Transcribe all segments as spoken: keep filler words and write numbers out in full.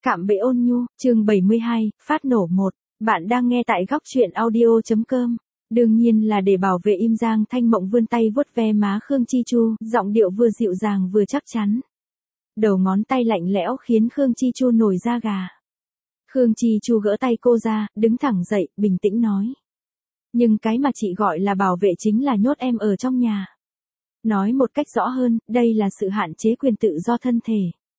Cạm bẫy ôn nhu, chương bảy mươi hai, phát nổ một. Bạn đang nghe tại góc truyện audio.com. Đương nhiên là để bảo vệ im Giang Thanh Mộng vươn tay vuốt ve má Khương Chi Chu, giọng điệu vừa dịu dàng vừa chắc chắn. Đầu ngón tay lạnh lẽo khiến Khương Chi Chu nổi da gà. Khương Chi Chu gỡ tay cô ra, đứng thẳng dậy, bình tĩnh nói. Nhưng cái mà chị gọi là bảo vệ chính là nhốt em ở trong nhà. Nói một cách rõ hơn, đây là sự hạn chế quyền tự do thân thể.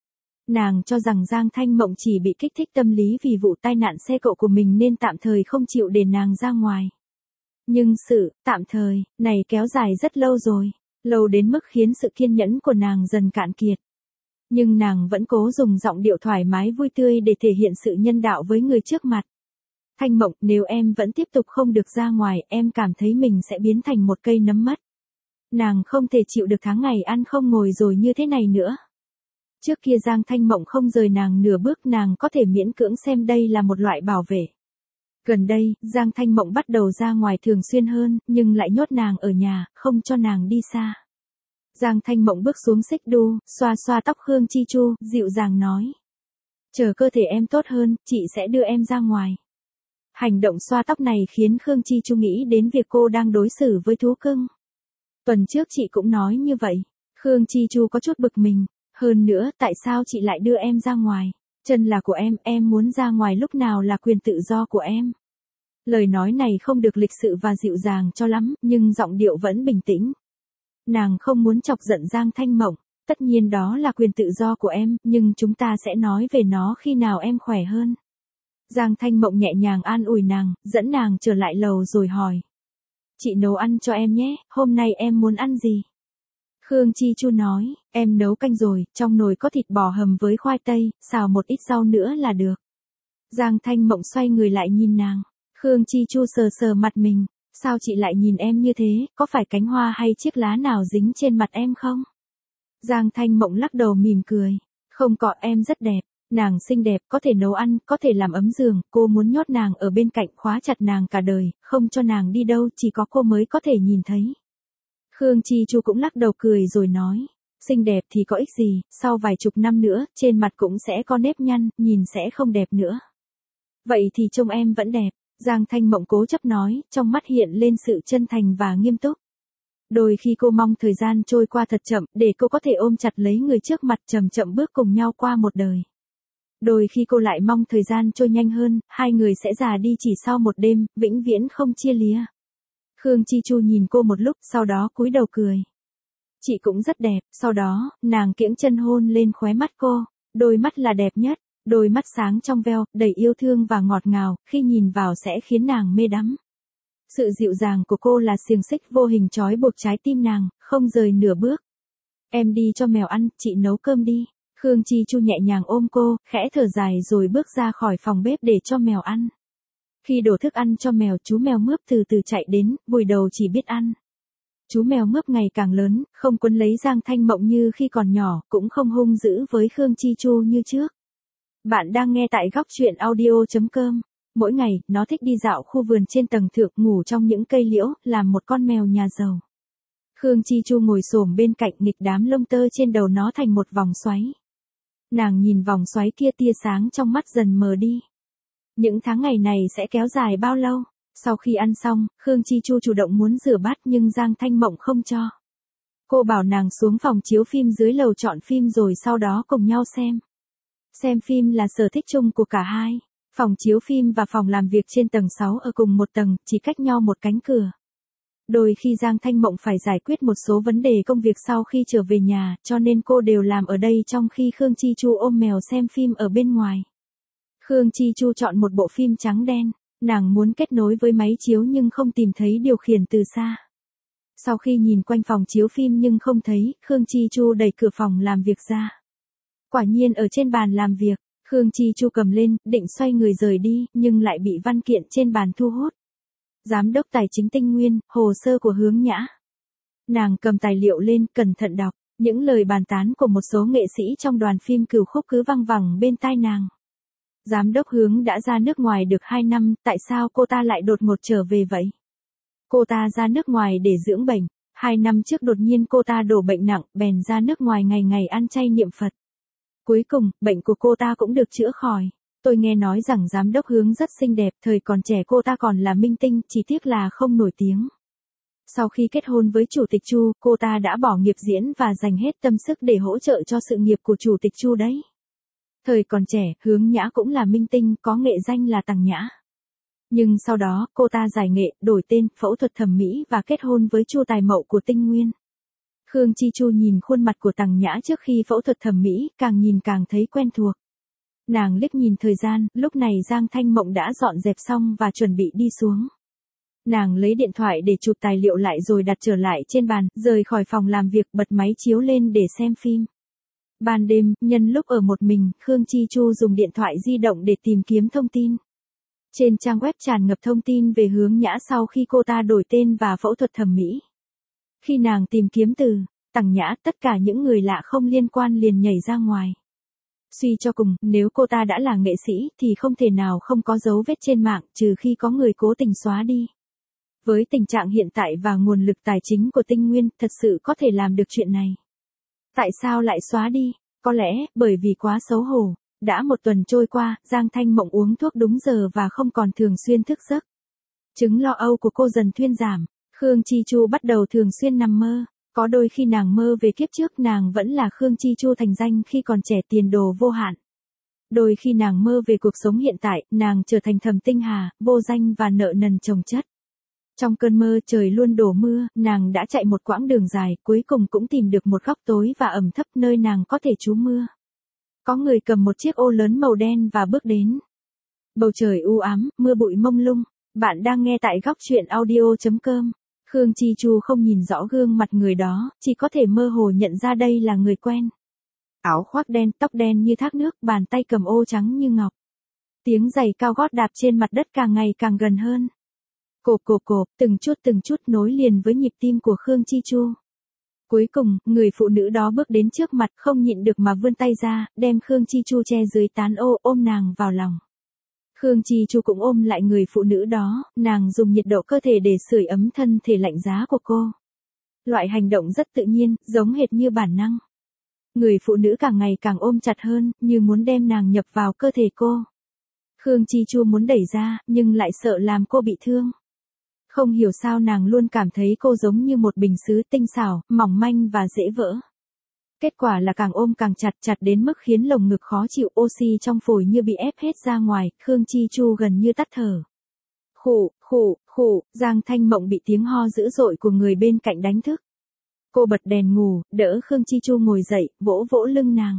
Nàng cho rằng Giang Thanh Mộng chỉ bị kích thích tâm lý vì vụ tai nạn xe cộ của mình nên tạm thời không chịu để nàng ra ngoài. Nhưng sự, tạm thời, này kéo dài rất lâu rồi, lâu đến mức khiến sự kiên nhẫn của nàng dần cạn kiệt. Nhưng nàng vẫn cố dùng giọng điệu thoải mái vui tươi để thể hiện sự nhân đạo với người trước mặt. Thanh Mộng, nếu em vẫn tiếp tục không được ra ngoài, em cảm thấy mình sẽ biến thành một cây nấm mất. Nàng không thể chịu được tháng ngày ăn không ngồi rồi như thế này nữa. Trước kia Giang Thanh Mộng không rời nàng nửa bước, nàng có thể miễn cưỡng xem đây là một loại bảo vệ. Gần đây, Giang Thanh Mộng bắt đầu ra ngoài thường xuyên hơn, nhưng lại nhốt nàng ở nhà, không cho nàng đi xa. Giang Thanh Mộng bước xuống xích đu, xoa xoa tóc Khương Chi Chu, dịu dàng nói. Chờ cơ thể em tốt hơn, chị sẽ đưa em ra ngoài. Hành động xoa tóc này khiến Khương Chi Chu nghĩ đến việc cô đang đối xử với thú cưng. Tuần trước chị cũng nói như vậy. Khương Chi Chu có chút bực mình. Hơn nữa, tại sao chị lại đưa em ra ngoài? Chân là của em, em muốn ra ngoài lúc nào là quyền tự do của em. Lời nói này không được lịch sự và dịu dàng cho lắm, nhưng giọng điệu vẫn bình tĩnh. Nàng không muốn chọc giận Giang Thanh Mộng. Tất nhiên đó là quyền tự do của em, nhưng chúng ta sẽ nói về nó khi nào em khỏe hơn. Giang Thanh Mộng nhẹ nhàng an ủi nàng, dẫn nàng trở lại lầu rồi hỏi. Chị nấu ăn cho em nhé, hôm nay em muốn ăn gì? Khương Chi Chu nói, em nấu canh rồi, trong nồi có thịt bò hầm với khoai tây, xào một ít rau nữa là được. Giang Thanh Mộng xoay người lại nhìn nàng. Khương Chi Chu sờ sờ mặt mình, sao chị lại nhìn em như thế, có phải cánh hoa hay chiếc lá nào dính trên mặt em không? Giang Thanh Mộng lắc đầu mỉm cười, không có, em rất đẹp, nàng xinh đẹp, có thể nấu ăn, có thể làm ấm giường, cô muốn nhốt nàng ở bên cạnh, khóa chặt nàng cả đời, không cho nàng đi đâu, chỉ có cô mới có thể nhìn thấy. Khương Chi Chu cũng lắc đầu cười rồi nói, xinh đẹp thì có ích gì, sau vài chục năm nữa, trên mặt cũng sẽ có nếp nhăn, nhìn sẽ không đẹp nữa. Vậy thì trông em vẫn đẹp, Giang Thanh Mộng cố chấp nói, trong mắt hiện lên sự chân thành và nghiêm túc. Đôi khi cô mong thời gian trôi qua thật chậm, để cô có thể ôm chặt lấy người trước mặt chậm chậm bước cùng nhau qua một đời. Đôi khi cô lại mong thời gian trôi nhanh hơn, hai người sẽ già đi chỉ sau một đêm, vĩnh viễn không chia lìa. Khương Chi Chu nhìn cô một lúc, sau đó cúi đầu cười. Chị cũng rất đẹp, sau đó, nàng kiễng chân hôn lên khóe mắt cô, đôi mắt là đẹp nhất, đôi mắt sáng trong veo, đầy yêu thương và ngọt ngào, khi nhìn vào sẽ khiến nàng mê đắm. Sự dịu dàng của cô là xiềng xích vô hình trói buộc trái tim nàng, không rời nửa bước. Em đi cho mèo ăn, chị nấu cơm đi. Khương Chi Chu nhẹ nhàng ôm cô, khẽ thở dài rồi bước ra khỏi phòng bếp để cho mèo ăn. Khi đổ thức ăn cho mèo, chú mèo mướp từ từ chạy đến, vùi đầu chỉ biết ăn. Chú mèo mướp ngày càng lớn, không quấn lấy Giang Thanh Mộng như khi còn nhỏ, cũng không hung dữ với Khương Chi Chu như trước. Bạn đang nghe tại góc truyện audio.com. Mỗi ngày, nó thích đi dạo khu vườn trên tầng thượng, ngủ trong những cây liễu, làm một con mèo nhà giàu. Khương Chi Chu ngồi xổm bên cạnh, nghịch đám lông tơ trên đầu nó thành một vòng xoáy. Nàng nhìn vòng xoáy kia, tia sáng trong mắt dần mờ đi. Những tháng ngày này sẽ kéo dài bao lâu? Sau khi ăn xong, Khương Chi Chu chủ động muốn rửa bát nhưng Giang Thanh Mộng không cho. Cô bảo nàng xuống phòng chiếu phim dưới lầu chọn phim rồi sau đó cùng nhau xem. Xem phim là sở thích chung của cả hai. Phòng chiếu phim và phòng làm việc trên tầng sáu ở cùng một tầng, chỉ cách nhau một cánh cửa. Đôi khi Giang Thanh Mộng phải giải quyết một số vấn đề công việc sau khi trở về nhà, cho nên cô đều làm ở đây trong khi Khương Chi Chu ôm mèo xem phim ở bên ngoài. Khương Chi Chu chọn một bộ phim trắng đen, nàng muốn kết nối với máy chiếu nhưng không tìm thấy điều khiển từ xa. Sau khi nhìn quanh phòng chiếu phim nhưng không thấy, Khương Chi Chu đẩy cửa phòng làm việc ra. Quả nhiên ở trên bàn làm việc, Khương Chi Chu cầm lên, định xoay người rời đi, nhưng lại bị văn kiện trên bàn thu hút. Giám đốc Tài chính Tinh Nguyên, hồ sơ của Hướng Nhã. Nàng cầm tài liệu lên, cẩn thận đọc, những lời bàn tán của một số nghệ sĩ trong đoàn phim Cửu Khúc cứ văng vẳng bên tai nàng. Giám đốc Hướng đã ra nước ngoài được hai năm, tại sao cô ta lại đột ngột trở về vậy? Cô ta ra nước ngoài để dưỡng bệnh, hai năm trước đột nhiên cô ta đổ bệnh nặng, bèn ra nước ngoài ngày ngày ăn chay niệm Phật. Cuối cùng, bệnh của cô ta cũng được chữa khỏi. Tôi nghe nói rằng giám đốc Hướng rất xinh đẹp, thời còn trẻ cô ta còn là minh tinh, chỉ tiếc là không nổi tiếng. Sau khi kết hôn với Chủ tịch Chu, cô ta đã bỏ nghiệp diễn và dành hết tâm sức để hỗ trợ cho sự nghiệp của Chủ tịch Chu đấy. Thời còn trẻ, Hướng Nhã cũng là minh tinh, có nghệ danh là Tằng Nhã. Nhưng sau đó, cô ta giải nghệ, đổi tên, phẫu thuật thẩm mỹ và kết hôn với Chu Tài Mậu của Tinh Nguyên. Khương Chi Chu nhìn khuôn mặt của Tằng Nhã trước khi phẫu thuật thẩm mỹ, càng nhìn càng thấy quen thuộc. Nàng liếc nhìn thời gian, lúc này Giang Thanh Mộng đã dọn dẹp xong và chuẩn bị đi xuống. Nàng lấy điện thoại để chụp tài liệu lại rồi đặt trở lại trên bàn, rời khỏi phòng làm việc, bật máy chiếu lên để xem phim. Ban đêm, nhân lúc ở một mình, Khương Chi Chu dùng điện thoại di động để tìm kiếm thông tin. Trên trang web tràn ngập thông tin về Hướng Nhã sau khi cô ta đổi tên và phẫu thuật thẩm mỹ. Khi nàng tìm kiếm từ Tằng Nhã, tất cả những người lạ không liên quan liền nhảy ra ngoài. Suy cho cùng, nếu cô ta đã là nghệ sĩ thì không thể nào không có dấu vết trên mạng, trừ khi có người cố tình xóa đi. Với tình trạng hiện tại và nguồn lực tài chính của Tinh Nguyên, thật sự có thể làm được chuyện này. Tại sao lại xóa đi? Có lẽ, bởi vì quá xấu hổ. Đã một tuần trôi qua, Giang Thanh Mộng uống thuốc đúng giờ và không còn thường xuyên thức giấc. Chứng lo âu của cô dần thuyên giảm. Khương Chi Chu bắt đầu thường xuyên nằm mơ. Có đôi khi nàng mơ về kiếp trước nàng vẫn là Khương Chi Chu thành danh khi còn trẻ tiền đồ vô hạn. Đôi khi nàng mơ về cuộc sống hiện tại, nàng trở thành Thẩm Tinh Hà, vô danh và nợ nần chồng chất. Trong cơn mơ trời luôn đổ mưa, nàng đã chạy một quãng đường dài, cuối cùng cũng tìm được một góc tối và ẩm thấp nơi nàng có thể trú mưa. Có người cầm một chiếc ô lớn màu đen và bước đến. Bầu trời u ám, mưa bụi mông lung. Bạn đang nghe tại góc truyện audio chấm com. Khương Chi Chu không nhìn rõ gương mặt người đó, chỉ có thể mơ hồ nhận ra đây là người quen. Áo khoác đen, tóc đen như thác nước, bàn tay cầm ô trắng như ngọc. Tiếng giày cao gót đạp trên mặt đất càng ngày càng gần hơn. Cộp cộp cộp, từng chút từng chút nối liền với nhịp tim của Khương Chi Chu. Cuối cùng, người phụ nữ đó bước đến trước mặt, không nhịn được mà vươn tay ra, đem Khương Chi Chu che dưới tán ô, ôm nàng vào lòng. Khương Chi Chu cũng ôm lại người phụ nữ đó, nàng dùng nhiệt độ cơ thể để sưởi ấm thân thể lạnh giá của cô. Loại hành động rất tự nhiên, giống hệt như bản năng. Người phụ nữ càng ngày càng ôm chặt hơn, như muốn đem nàng nhập vào cơ thể cô. Khương Chi Chu muốn đẩy ra, nhưng lại sợ làm cô bị thương. Không hiểu sao nàng luôn cảm thấy cô giống như một bình sứ tinh xảo, mỏng manh và dễ vỡ. Kết quả là càng ôm càng chặt, chặt đến mức khiến lồng ngực khó chịu, oxy trong phổi như bị ép hết ra ngoài, Khương Chi Chu gần như tắt thở. Khụ, khụ, khụ, Giang Thanh Mộng bị tiếng ho dữ dội của người bên cạnh đánh thức. Cô bật đèn ngủ, đỡ Khương Chi Chu ngồi dậy, vỗ vỗ lưng nàng.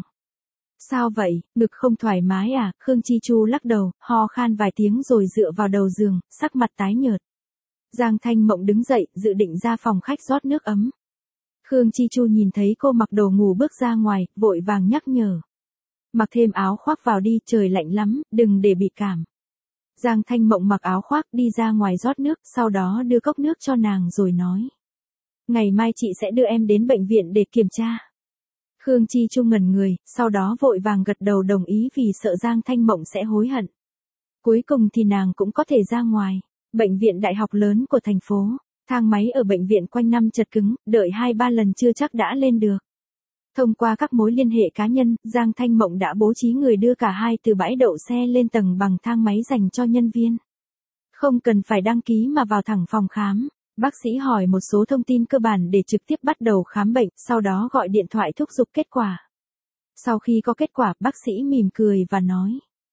Sao vậy, ngực không thoải mái à? Khương Chi Chu lắc đầu, ho khan vài tiếng rồi dựa vào đầu giường, sắc mặt tái nhợt. Giang Thanh Mộng đứng dậy, dự định ra phòng khách rót nước ấm. Khương Chi Chu nhìn thấy cô mặc đồ ngủ bước ra ngoài, vội vàng nhắc nhở. Mặc thêm áo khoác vào đi, trời lạnh lắm, đừng để bị cảm. Giang Thanh Mộng mặc áo khoác đi ra ngoài rót nước, sau đó đưa cốc nước cho nàng rồi nói. Ngày mai chị sẽ đưa em đến bệnh viện để kiểm tra. Khương Chi Chu ngẩn người, sau đó vội vàng gật đầu đồng ý vì sợ Giang Thanh Mộng sẽ hối hận. Cuối cùng thì nàng cũng có thể ra ngoài. Bệnh viện đại học lớn của thành phố. Thang máy ở bệnh viện quanh năm chật cứng, đợi hai ba lần chưa chắc đã lên được. Thông qua các mối liên hệ cá nhân, Giang Thanh Mộng đã bố trí người đưa cả hai từ bãi đậu xe lên tầng bằng thang máy dành cho nhân viên. Không cần phải đăng ký mà vào thẳng phòng khám. Bác sĩ hỏi một số thông tin cơ bản để trực tiếp bắt đầu khám bệnh, sau đó gọi điện thoại thúc giục kết quả. Sau khi có kết quả, bác sĩ mỉm cười và nói.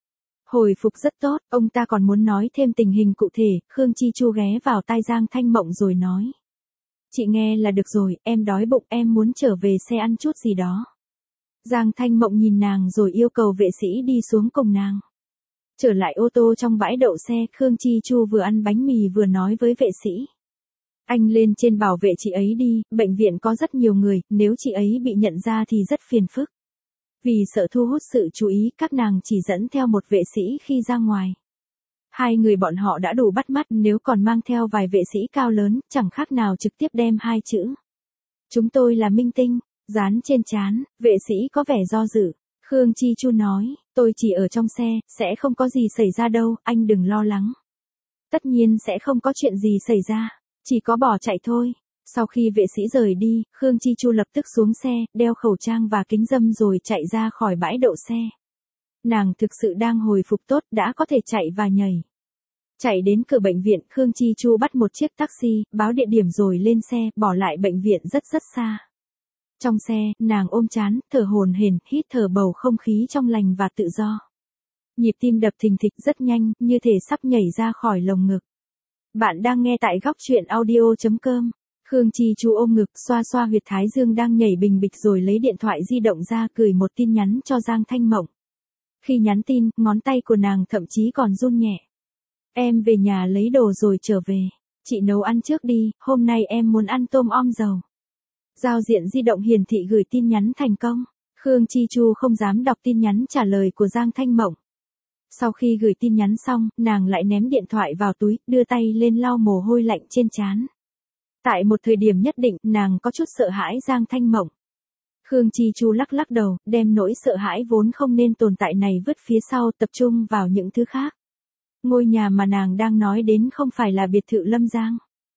Hồi phục rất tốt, ông ta còn muốn nói thêm tình hình cụ thể, Khương Chi Chu ghé vào tai Giang Thanh Mộng rồi nói. Chị nghe là được rồi, em đói bụng, em muốn trở về xe ăn chút gì đó. Giang Thanh Mộng nhìn nàng rồi yêu cầu vệ sĩ đi xuống cùng nàng. Trở lại ô tô trong bãi đậu xe, Khương Chi Chu vừa ăn bánh mì vừa nói với vệ sĩ. Anh lên trên bảo vệ chị ấy đi, bệnh viện có rất nhiều người, nếu chị ấy bị nhận ra thì rất phiền phức. Vì sợ thu hút sự chú ý, các nàng chỉ dẫn theo một vệ sĩ khi ra ngoài. Hai người bọn họ đã đủ bắt mắt, nếu còn mang theo vài vệ sĩ cao lớn, chẳng khác nào trực tiếp đem hai chữ. Chúng tôi là minh tinh, dán trên trán, vệ sĩ có vẻ do dự. Khương Chi Chu nói, tôi chỉ ở trong xe, sẽ không có gì xảy ra đâu, anh đừng lo lắng. Tất nhiên sẽ không có chuyện gì xảy ra, chỉ có bỏ chạy thôi. Sau khi vệ sĩ rời đi, Khương Chi Chu lập tức xuống xe, đeo khẩu trang và kính râm rồi chạy ra khỏi bãi đậu xe. Nàng thực sự đang hồi phục tốt, đã có thể chạy và nhảy. Chạy đến cửa bệnh viện, Khương Chi Chu bắt một chiếc taxi, báo địa điểm rồi lên xe, bỏ lại bệnh viện rất rất xa. Trong xe, nàng ôm trán, thở hổn hển, hít thở bầu không khí trong lành và tự do. Nhịp tim đập thình thịch rất nhanh, như thể sắp nhảy ra khỏi lồng ngực. Bạn đang nghe tại góc truyện audio chấm com. Khương Chi Chu ôm ngực, xoa xoa huyệt thái dương đang nhảy bình bịch rồi lấy điện thoại di động ra gửi một tin nhắn cho Giang Thanh Mộng. Khi nhắn tin, ngón tay của nàng thậm chí còn run nhẹ. Em về nhà lấy đồ rồi trở về. Chị nấu ăn trước đi, hôm nay em muốn ăn tôm om dầu. Giao diện di động hiển thị gửi tin nhắn thành công. Khương Chi Chu không dám đọc tin nhắn trả lời của Giang Thanh Mộng. Sau khi gửi tin nhắn xong, nàng lại ném điện thoại vào túi, đưa tay lên lau mồ hôi lạnh trên trán. Tại một thời điểm nhất định, nàng có chút sợ hãi Giang Thanh Mộng. Khương Chi Chu lắc lắc đầu, đem nỗi sợ hãi vốn không nên tồn tại này vứt phía sau, tập trung vào những thứ khác. Ngôi nhà mà nàng đang nói đến không phải là biệt thự Lâm Giang,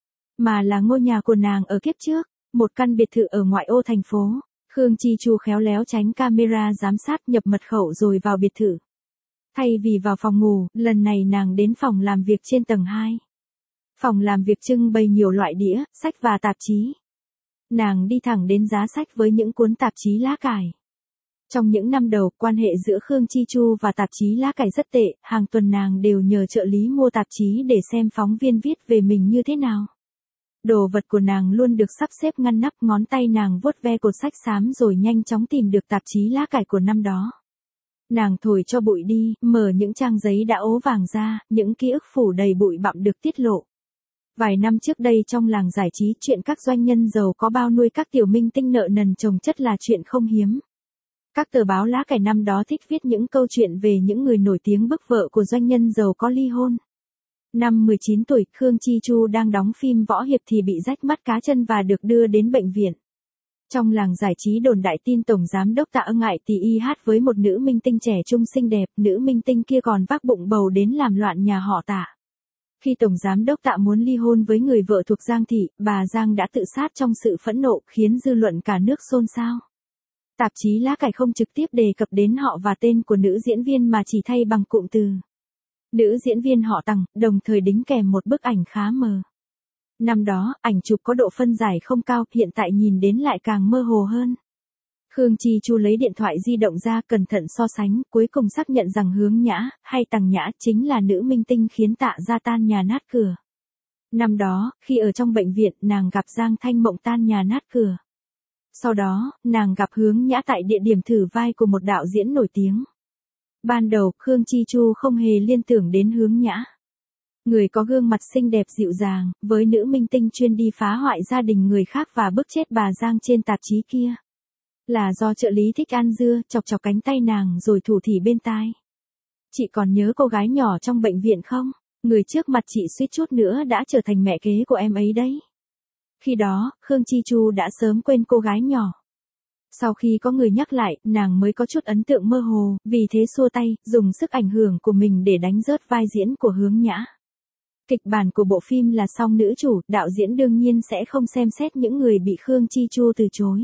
mà là ngôi nhà của nàng ở kiếp trước, một căn biệt thự ở ngoại ô thành phố. Khương Chi Chu khéo léo tránh camera giám sát, nhập mật khẩu rồi vào biệt thự. Thay vì vào phòng ngủ, lần này nàng đến phòng làm việc trên tầng hai. Phòng làm việc trưng bày nhiều loại đĩa, sách và tạp chí. Nàng đi thẳng đến giá sách với những cuốn tạp chí lá cải. Trong những năm đầu, quan hệ giữa Khương Chi Chu và tạp chí lá cải rất tệ, hàng tuần nàng đều nhờ trợ lý mua tạp chí để xem phóng viên viết về mình như thế nào. Đồ vật của nàng luôn được sắp xếp ngăn nắp, ngón tay nàng vuốt ve cột sách xám rồi nhanh chóng tìm được tạp chí lá cải của năm đó. Nàng thổi cho bụi đi, mở những trang giấy đã ố vàng ra, những ký ức phủ đầy bụi bặm được tiết lộ. Vài năm trước đây trong làng giải trí, chuyện các doanh nhân giàu có bao nuôi các tiểu minh tinh nợ nần chồng chất là chuyện không hiếm. Các tờ báo lá cải năm đó thích viết những câu chuyện về những người nổi tiếng bức vợ của doanh nhân giàu có ly hôn. Năm mười chín tuổi, Khương Chi Chu đang đóng phim võ hiệp thì bị rách mắt cá chân và được đưa đến bệnh viện. Trong làng giải trí đồn đại tin tổng giám đốc Tạ Ưng Ngại tì y hát với một nữ minh tinh trẻ trung xinh đẹp, nữ minh tinh kia còn vác bụng bầu đến làm loạn nhà họ Tạ. Khi tổng giám đốc Tạ muốn ly hôn với người vợ thuộc Giang thị, bà Giang đã tự sát trong sự phẫn nộ, khiến dư luận cả nước xôn xao. Tạp chí lá cải không trực tiếp đề cập đến họ và tên của nữ diễn viên mà chỉ thay bằng cụm từ nữ diễn viên họ Tằng, đồng thời đính kèm một bức ảnh khá mờ. Năm đó, ảnh chụp có độ phân giải không cao, hiện tại nhìn đến lại càng mơ hồ hơn. Khương Chi Chu lấy điện thoại di động ra cẩn thận so sánh, cuối cùng xác nhận rằng Hướng Nhã, hay Tằng Nhã, chính là nữ minh tinh khiến Tạ gia tan nhà nát cửa. Năm đó, khi ở trong bệnh viện, nàng gặp Giang Thanh Mộng tan nhà nát cửa. Sau đó, nàng gặp Hướng Nhã tại địa điểm thử vai của một đạo diễn nổi tiếng. Ban đầu, Khương Chi Chu không hề liên tưởng đến Hướng Nhã. Người có gương mặt xinh đẹp dịu dàng, với nữ minh tinh chuyên đi phá hoại gia đình người khác và bức chết bà Giang trên tạp chí kia. Là do trợ lý thích ăn dưa, chọc chọc cánh tay nàng rồi thủ thỉ bên tai. Chị còn nhớ cô gái nhỏ trong bệnh viện không? Người trước mặt chị suýt chút nữa đã trở thành mẹ kế của em ấy đấy. Khi đó, Khương Chi Chu đã sớm quên cô gái nhỏ. Sau khi có người nhắc lại, nàng mới có chút ấn tượng mơ hồ, vì thế xua tay, dùng sức ảnh hưởng của mình để đánh rớt vai diễn của Hướng Nhã. Kịch bản của bộ phim là song nữ chủ, đạo diễn đương nhiên sẽ không xem xét những người bị Khương Chi Chu từ chối.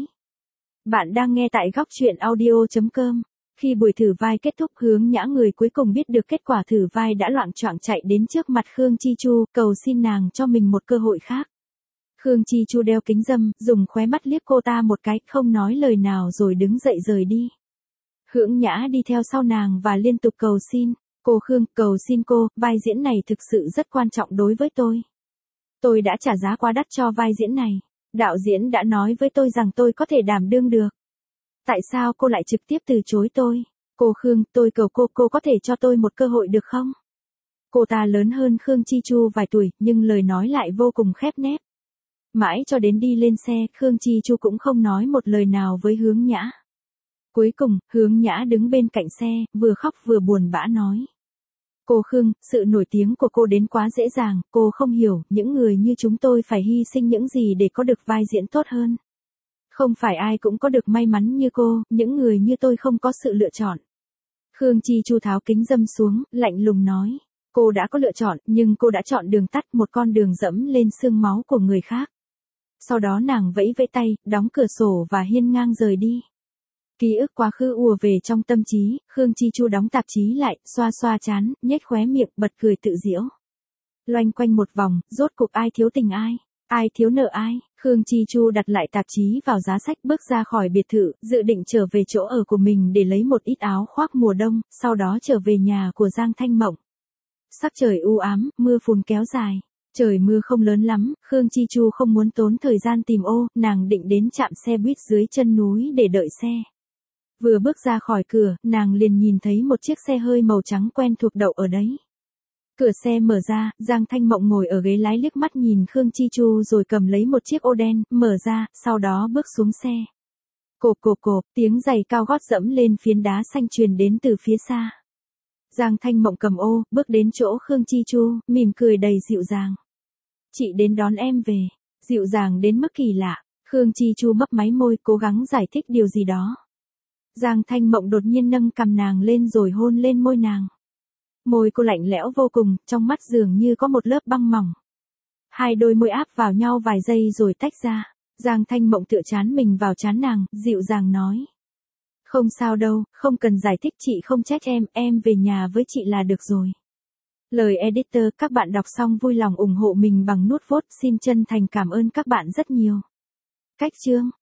Bạn đang nghe tại góc truyện audio chấm com. Khi buổi thử vai kết thúc, Hướng Nhã người cuối cùng biết được kết quả thử vai đã loạng choạng chạy đến trước mặt Khương Chi Chu, cầu xin nàng cho mình một cơ hội khác. Khương Chi Chu đeo kính râm, dùng khóe mắt liếc cô ta một cái, không nói lời nào rồi đứng dậy rời đi. Hướng Nhã đi theo sau nàng và liên tục cầu xin. Cô Khương, cầu xin cô, vai diễn này thực sự rất quan trọng đối với tôi. Tôi đã trả giá quá đắt cho vai diễn này. Đạo diễn đã nói với tôi rằng tôi có thể đảm đương được. Tại sao cô lại trực tiếp từ chối tôi? Cô Khương, tôi cầu cô, cô có thể cho tôi một cơ hội được không? Cô ta lớn hơn Khương Chi Chu vài tuổi, nhưng lời nói lại vô cùng khép nép. Mãi cho đến đi lên xe, Khương Chi Chu cũng không nói một lời nào với Hướng Nhã. Cuối cùng, Hướng Nhã đứng bên cạnh xe, vừa khóc vừa buồn bã nói. Cô Khương, sự nổi tiếng của cô đến quá dễ dàng, cô không hiểu, những người như chúng tôi phải hy sinh những gì để có được vai diễn tốt hơn. Không phải ai cũng có được may mắn như cô, những người như tôi không có sự lựa chọn. Khương Chi Chu tháo kính râm xuống, lạnh lùng nói. Cô đã có lựa chọn, nhưng cô đã chọn đường tắt, một con đường dẫm lên xương máu của người khác. Sau đó nàng vẫy vẫy tay, đóng cửa sổ và hiên ngang rời đi. Ký ức quá khứ ùa về trong tâm trí, Khương Chi Chu đóng tạp chí lại, xoa xoa trán, nhếch khóe miệng, bật cười tự giễu. Loanh quanh một vòng, rốt cuộc ai thiếu tình ai, ai thiếu nợ ai, Khương Chi Chu đặt lại tạp chí vào giá sách, bước ra khỏi biệt thự, dự định trở về chỗ ở của mình để lấy một ít áo khoác mùa đông, sau đó trở về nhà của Giang Thanh Mộng. Sắc trời u ám, mưa phùn kéo dài. Trời mưa không lớn lắm, Khương Chi Chu không muốn tốn thời gian tìm ô, nàng định đến trạm xe buýt dưới chân núi để đợi xe. Vừa bước ra khỏi cửa, nàng liền nhìn thấy một chiếc xe hơi màu trắng quen thuộc đậu ở đấy. Cửa xe mở ra, Giang Thanh Mộng ngồi ở ghế lái liếc mắt nhìn Khương Chi Chu rồi cầm lấy một chiếc ô đen, mở ra, sau đó bước xuống xe. Cộp cộp cộp, tiếng giày cao gót dẫm lên phiến đá xanh truyền đến từ phía xa. Giang Thanh Mộng cầm ô, bước đến chỗ Khương Chi Chu, mỉm cười đầy dịu dàng. Chị đến đón em về, dịu dàng đến mức kỳ lạ. Khương Chi Chu mấp máy môi, cố gắng giải thích điều gì đó. Giang Thanh Mộng đột nhiên nâng cằm nàng lên rồi hôn lên môi nàng. Môi cô lạnh lẽo vô cùng, trong mắt dường như có một lớp băng mỏng. Hai đôi môi áp vào nhau vài giây rồi tách ra. Giang Thanh Mộng tựa trán mình vào trán nàng, dịu dàng nói. Không sao đâu, không cần giải thích, chị không trách em, em về nhà với chị là được rồi. Lời editor, các bạn đọc xong vui lòng ủng hộ mình bằng nút vote, xin chân thành cảm ơn các bạn rất nhiều. Cách chương